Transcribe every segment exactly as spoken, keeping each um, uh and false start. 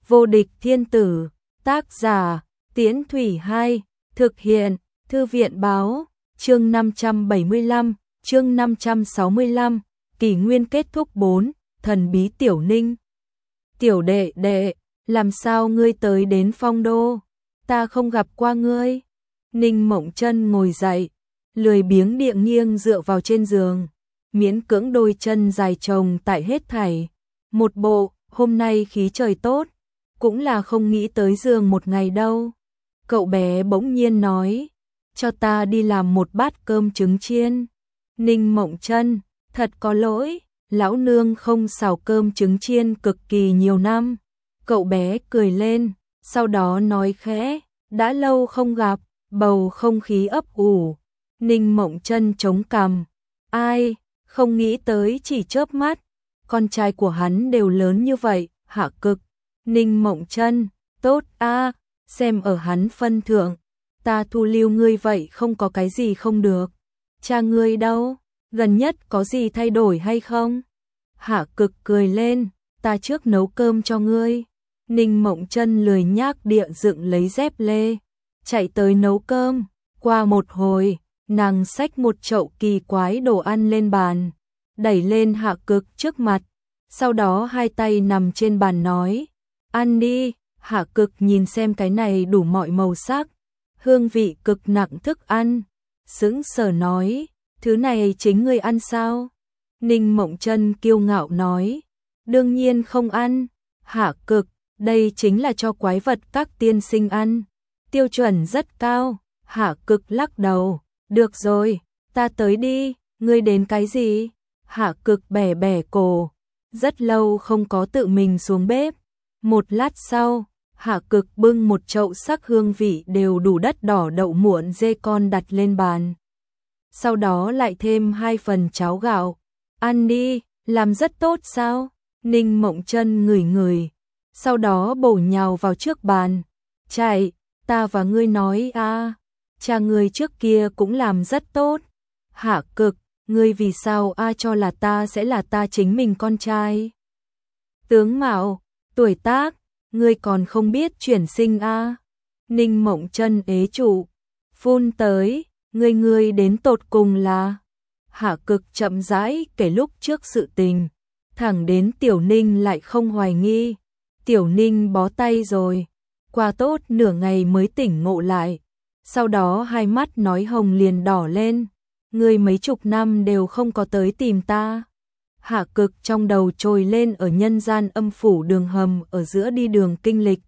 Vô địch thiên tử, tác giả, Tiễn Thủy Hai, thực hiện, Thư viện báo, chương năm trăm bảy mươi lăm, chương năm trăm sáu mươi lăm, kỷ nguyên kết thúc bốn, thần bí Tiểu Ninh. Tiểu đệ đệ, làm sao ngươi tới đến Phong Đô? Ta không gặp qua ngươi. Ninh Mộng Chân ngồi dậy, lười biếng địa nghiêng dựa vào trên giường, miễn cưỡng đôi chân dài chồng tại hết thảy. Một bộ, hôm nay khí trời tốt, cũng là không nghĩ tới giường một ngày đâu. Cậu bé bỗng nhiên nói, cho ta đi làm một bát cơm trứng chiên. Ninh Mộng Chân, thật có lỗi, lão nương không xào cơm trứng chiên cực kỳ nhiều năm. Cậu bé cười lên, sau đó nói khẽ, đã lâu không gặp, bầu không khí ấp ủ. Ninh Mộng Chân chống cằm, ai, không nghĩ tới chỉ chớp mắt, con trai của hắn đều lớn như vậy, Hạ Cực. Ninh Mộng Chân, tốt a, xem ở hắn phân thượng, ta thu lưu ngươi vậy không có cái gì không được. Cha ngươi đâu, gần nhất có gì thay đổi hay không? Hạ Cực cười lên, ta trước nấu cơm cho ngươi. Ninh Mộng Chân lười nhác địa dựng lấy dép lê, chạy tới nấu cơm. Qua một hồi, nàng xách một chậu kỳ quái đồ ăn lên bàn, đẩy lên Hạ Cực trước mặt, sau đó hai tay nằm trên bàn nói, ăn đi. Hạ Cực nhìn xem cái này đủ mọi màu sắc, hương vị cực nặng thức ăn, sững sờ nói, thứ này chính ngươi ăn sao? Ninh Mộng Chân kiêu ngạo nói, đương nhiên không ăn. Hạ Cực, đây chính là cho quái vật các tiên sinh ăn, tiêu chuẩn rất cao. Hạ Cực lắc đầu, được rồi, ta tới đi, ngươi đến cái gì? Hạ Cực bẻ bẻ cổ, rất lâu không có tự mình xuống bếp. Một lát sau, Hạ Cực bưng một chậu sắc hương vị đều đủ đất đỏ đậu muộn dê con đặt lên bàn. Sau đó lại thêm hai phần cháo gạo. Ăn đi, làm rất tốt sao? Ninh Mộng Chân ngửi ngửi, sau đó bổ nhào vào trước bàn. Chạy, ta và ngươi nói a, cha ngươi trước kia cũng làm rất tốt. Hạ Cực, ngươi vì sao a cho là ta sẽ là ta chính mình con trai? Tướng mạo, tuổi tác, ngươi còn không biết chuyển sinh a? Ninh Mộng Chân ế trụ, phun tới, ngươi ngươi đến tột cùng là? Hạ Cực chậm rãi kể lúc trước sự tình, thẳng đến Tiểu Ninh lại không hoài nghi. Tiểu Ninh bó tay rồi, qua tốt nửa ngày mới tỉnh ngộ lại, sau đó hai mắt nói hồng liền đỏ lên, ngươi mấy chục năm đều không có tới tìm ta. Hạ Cực trong đầu trồi lên ở nhân gian âm phủ đường hầm ở giữa đi đường kinh lịch.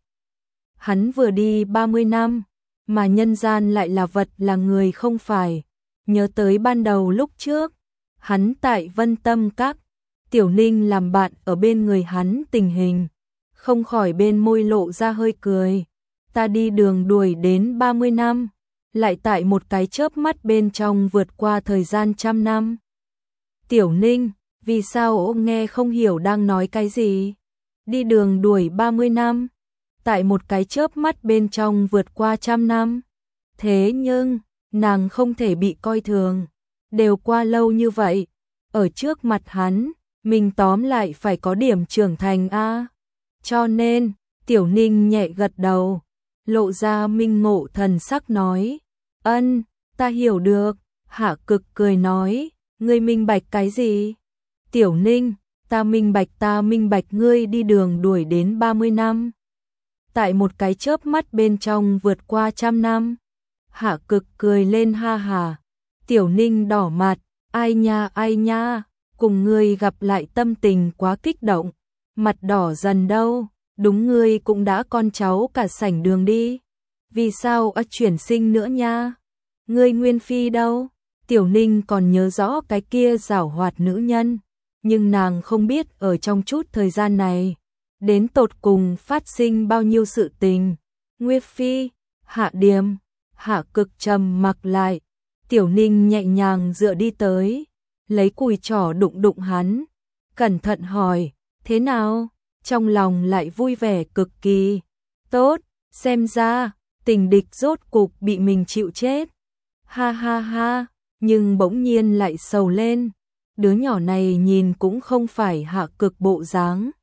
Hắn vừa đi ba mươi năm, mà nhân gian lại là vật là người không phải. Nhớ tới ban đầu lúc trước, hắn tại Vân Tâm Các, Tiểu Ninh làm bạn ở bên người hắn tình hình, không khỏi bên môi lộ ra hơi cười. Ta đi đường đuổi đến ba mươi năm, lại tại một cái chớp mắt bên trong vượt qua thời gian trăm năm. Tiểu Ninh, vì sao ô nghe không hiểu đang nói cái gì? Đi đường đuổi ba mươi năm, tại một cái chớp mắt bên trong vượt qua trăm năm. Thế nhưng, nàng không thể bị coi thường, đều qua lâu như vậy, ở trước mặt hắn, mình tóm lại phải có điểm trưởng thành a. Cho nên, Tiểu Ninh nhẹ gật đầu, lộ ra minh ngộ thần sắc nói, ân, ta hiểu được. Hạ Cực cười nói, ngươi minh bạch cái gì? Tiểu Ninh, ta minh bạch ta minh bạch ngươi đi đường đuổi đến ba mươi năm, tại một cái chớp mắt bên trong vượt qua trăm năm. Hạ Cực cười lên ha hà. Tiểu Ninh đỏ mặt, ai nha ai nha, cùng ngươi gặp lại tâm tình quá kích động, mặt đỏ dần đâu, đúng ngươi cũng đã con cháu cả sảnh đường đi. Vì sao á chuyển sinh nữa nha? Ngươi Nguyên Phi đâu? Tiểu Ninh còn nhớ rõ cái kia giảo hoạt nữ nhân, nhưng nàng không biết ở trong chút thời gian này, đến tột cùng phát sinh bao nhiêu sự tình. Nguyên Phi, Hạ Điềm. Hạ Cực trầm mặc lại, Tiểu Ninh nhẹ nhàng dựa đi tới, lấy cùi trỏ đụng đụng hắn, cẩn thận hỏi, thế nào? Trong lòng lại vui vẻ cực kỳ. Tốt, xem ra, tình địch rốt cục bị mình chịu chết. Ha ha ha, nhưng bỗng nhiên lại sầu lên, đứa nhỏ này nhìn cũng không phải Hạ Cực bộ dáng.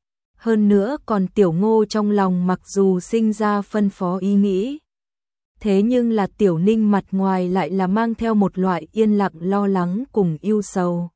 Hơn nữa còn Tiểu Ngô trong lòng mặc dù sinh ra phân phó ý nghĩ. Thế nhưng là Tiểu Ninh mặt ngoài lại là mang theo một loại yên lặng lo lắng cùng ưu sầu.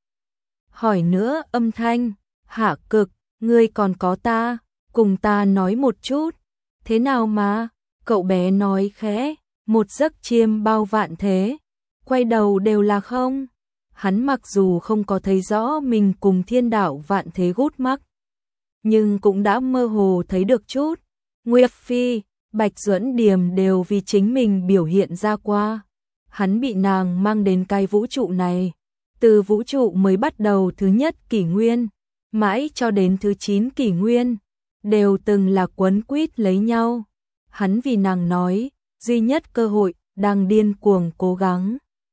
Hỏi nữa âm thanh, Hạ Cực, ngươi còn có ta, cùng ta nói một chút. Thế nào mà, cậu bé nói khẽ, một giấc chiêm bao vạn thế, quay đầu đều là không. Hắn mặc dù không có thấy rõ mình cùng thiên đạo vạn thế gút mắc, nhưng cũng đã mơ hồ thấy được chút. Nguyệt Phi, Bạch Duẫn Điềm đều vì chính mình biểu hiện ra qua. Hắn bị nàng mang đến cái vũ trụ này, từ vũ trụ mới bắt đầu thứ nhất kỷ nguyên, mãi cho đến thứ chín kỷ nguyên, đều từng là quấn quýt lấy nhau. Hắn vì nàng nói, duy nhất cơ hội, đang điên cuồng cố gắng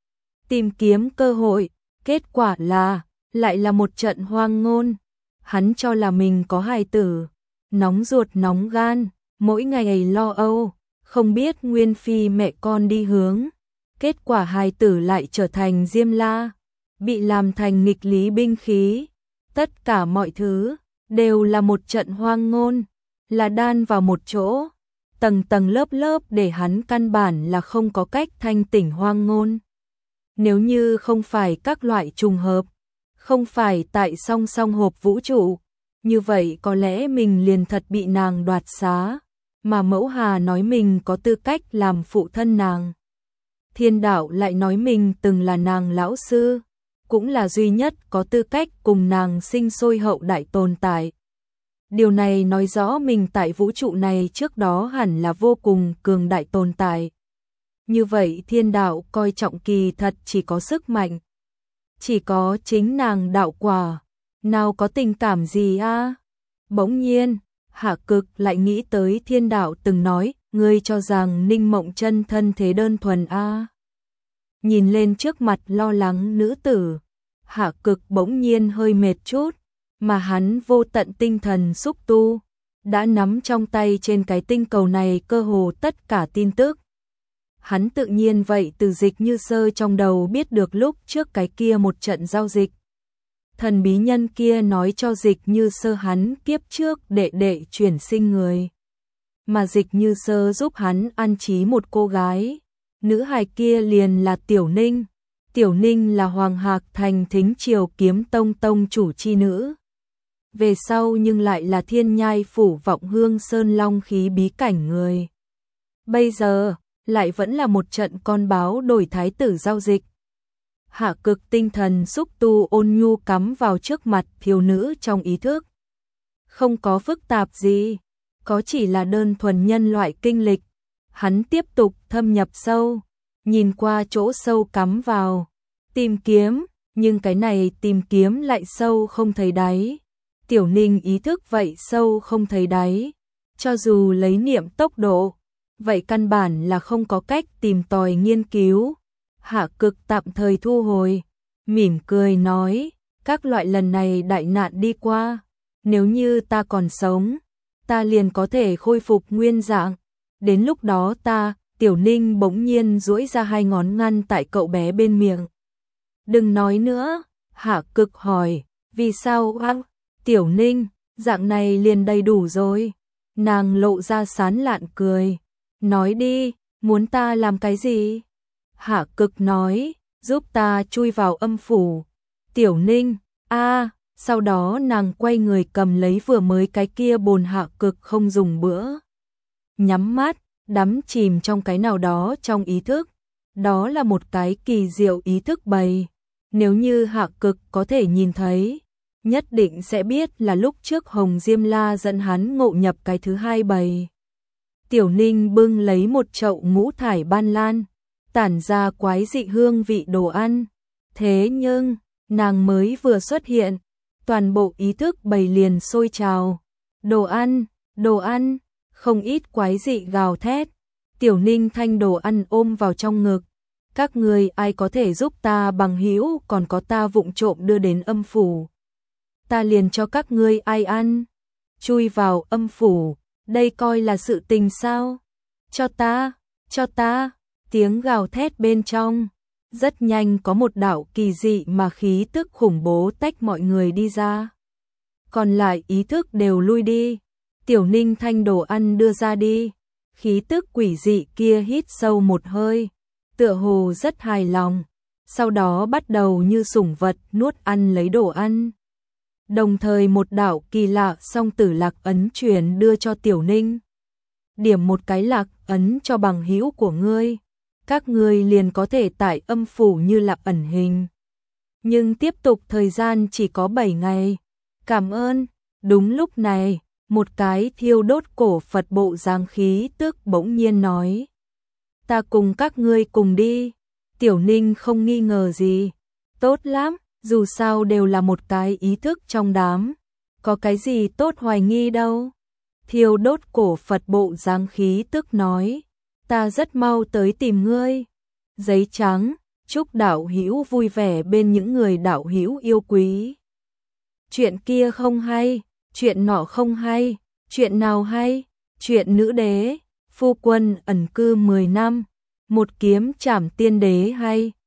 tìm kiếm cơ hội, kết quả là, lại là một trận hoang ngôn. Hắn cho là mình có hài tử, nóng ruột nóng gan, mỗi ngày lo âu, không biết Nguyên Phi mẹ con đi hướng. Kết quả hài tử lại trở thành Diêm La, bị làm thành nghịch lý binh khí. Tất cả mọi thứ, đều là một trận hoang ngôn, là đan vào một chỗ, tầng tầng lớp lớp để hắn căn bản là không có cách thanh tỉnh hoang ngôn. Nếu như không phải các loại trùng hợp, không phải tại song song hộp vũ trụ, như vậy có lẽ mình liền thật bị nàng đoạt xá, mà Mẫu Hà nói mình có tư cách làm phụ thân nàng. Thiên đạo lại nói mình từng là nàng lão sư, cũng là duy nhất có tư cách cùng nàng sinh sôi hậu đại tồn tại. Điều này nói rõ mình tại vũ trụ này trước đó hẳn là vô cùng cường đại tồn tại. Như vậy thiên đạo coi trọng kỳ thật chỉ có sức mạnh. Chỉ có chính nàng đạo quả, nào có tình cảm gì a? À? Bỗng nhiên, Hạ Cực lại nghĩ tới thiên đạo từng nói, ngươi cho rằng Ninh Mộng Chân thân thế đơn thuần a? À? Nhìn lên trước mặt lo lắng nữ tử, Hạ Cực bỗng nhiên hơi mệt chút, mà hắn vô tận tinh thần xúc tu, đã nắm trong tay trên cái tinh cầu này cơ hồ tất cả tin tức. Hắn tự nhiên vậy từ Dịch Như Sơ trong đầu biết được lúc trước cái kia một trận giao dịch. Thần bí nhân kia nói cho Dịch Như Sơ hắn kiếp trước đệ đệ chuyển sinh người. Mà Dịch Như Sơ giúp hắn an trí một cô gái. Nữ hài kia liền là Tiểu Ninh. Tiểu Ninh là Hoàng Hạc Thành Thính Triều Kiếm Tông tông chủ chi nữ. Về sau nhưng lại là Thiên Nhai Phủ Vọng Hương Sơn Long khí bí cảnh người. Bây giờ, lại vẫn là một trận con báo đổi thái tử giao dịch. Hạ Cực tinh thần xúc tu ôn nhu cắm vào trước mặt thiếu nữ trong ý thức. Không có phức tạp gì, có chỉ là đơn thuần nhân loại kinh lịch. Hắn tiếp tục thâm nhập sâu, nhìn qua chỗ sâu cắm vào, tìm kiếm, nhưng cái này tìm kiếm lại sâu không thấy đáy. Tiểu Ninh ý thức vậy sâu không thấy đáy, cho dù lấy niệm tốc độ, vậy căn bản là không có cách tìm tòi nghiên cứu. Hạ Cực tạm thời thu hồi, mỉm cười nói, các loại lần này đại nạn đi qua, nếu như ta còn sống, ta liền có thể khôi phục nguyên dạng. Đến lúc đó ta, Tiểu Ninh bỗng nhiên duỗi ra hai ngón ngăn tại cậu bé bên miệng. Đừng nói nữa, Hạ Cực hỏi, vì sao á? Tiểu Ninh, dạng này liền đầy đủ rồi. Nàng lộ ra sán lạn cười, nói đi, muốn ta làm cái gì? Hạ Cực nói, giúp ta chui vào âm phủ. Tiểu Ninh, a, à, sau đó nàng quay người cầm lấy vừa mới cái kia bồn Hạ Cực không dùng bữa. Nhắm mắt, đắm chìm trong cái nào đó trong ý thức. Đó là một cái kỳ diệu ý thức bầy. Nếu như Hạ Cực có thể nhìn thấy, nhất định sẽ biết là lúc trước Hồng Diêm La dẫn hắn ngộ nhập cái thứ hai bầy. Tiểu Ninh bưng lấy một chậu ngũ thải ban lan, tản ra quái dị hương vị đồ ăn. Thế nhưng, nàng mới vừa xuất hiện, toàn bộ ý thức bầy liền sôi trào. Đồ ăn, đồ ăn, không ít quái dị gào thét. Tiểu Ninh thanh đồ ăn ôm vào trong ngực. Các người ai có thể giúp ta bằng hữu, còn có ta vụng trộm đưa đến âm phủ. Ta liền cho các ngươi ai ăn. Chui vào âm phủ, đây coi là sự tình sao? Cho ta, cho ta, tiếng gào thét bên trong. Rất nhanh có một đạo kỳ dị mà khí tức khủng bố tách mọi người đi ra. còn lại ý thức đều lui đi. Tiểu Ninh Thanh đồ ăn đưa ra đi. Khí tức quỷ dị kia hít sâu một hơi, tựa hồ rất hài lòng, sau đó bắt đầu như sủng vật nuốt ăn lấy đồ ăn. Đồng thời một đạo kỳ lạ song tử lạc ấn truyền đưa cho Tiểu Ninh. Điểm một cái lạc ấn cho bằng hữu của ngươi, các ngươi liền có thể tại âm phủ như lạc ẩn hình. Nhưng tiếp tục thời gian chỉ có bảy ngày. Cảm ơn. Đúng lúc này, một cái thiêu đốt cổ Phật bộ dáng khí tức bỗng nhiên nói. Ta cùng các ngươi cùng đi. Tiểu Ninh không nghi ngờ gì. Tốt lắm, dù sao đều là một cái ý thức trong đám. Có cái gì tốt hoài nghi đâu. Thiêu đốt cổ Phật bộ dáng khí tức nói. Ta rất mau tới tìm ngươi. Giấy trắng, chúc đạo hữu vui vẻ bên những người đạo hữu yêu quý. Chuyện kia không hay, chuyện nọ không hay, chuyện nào hay, chuyện nữ đế, phu quân ẩn cư mười năm, một kiếm trảm tiên đế hay.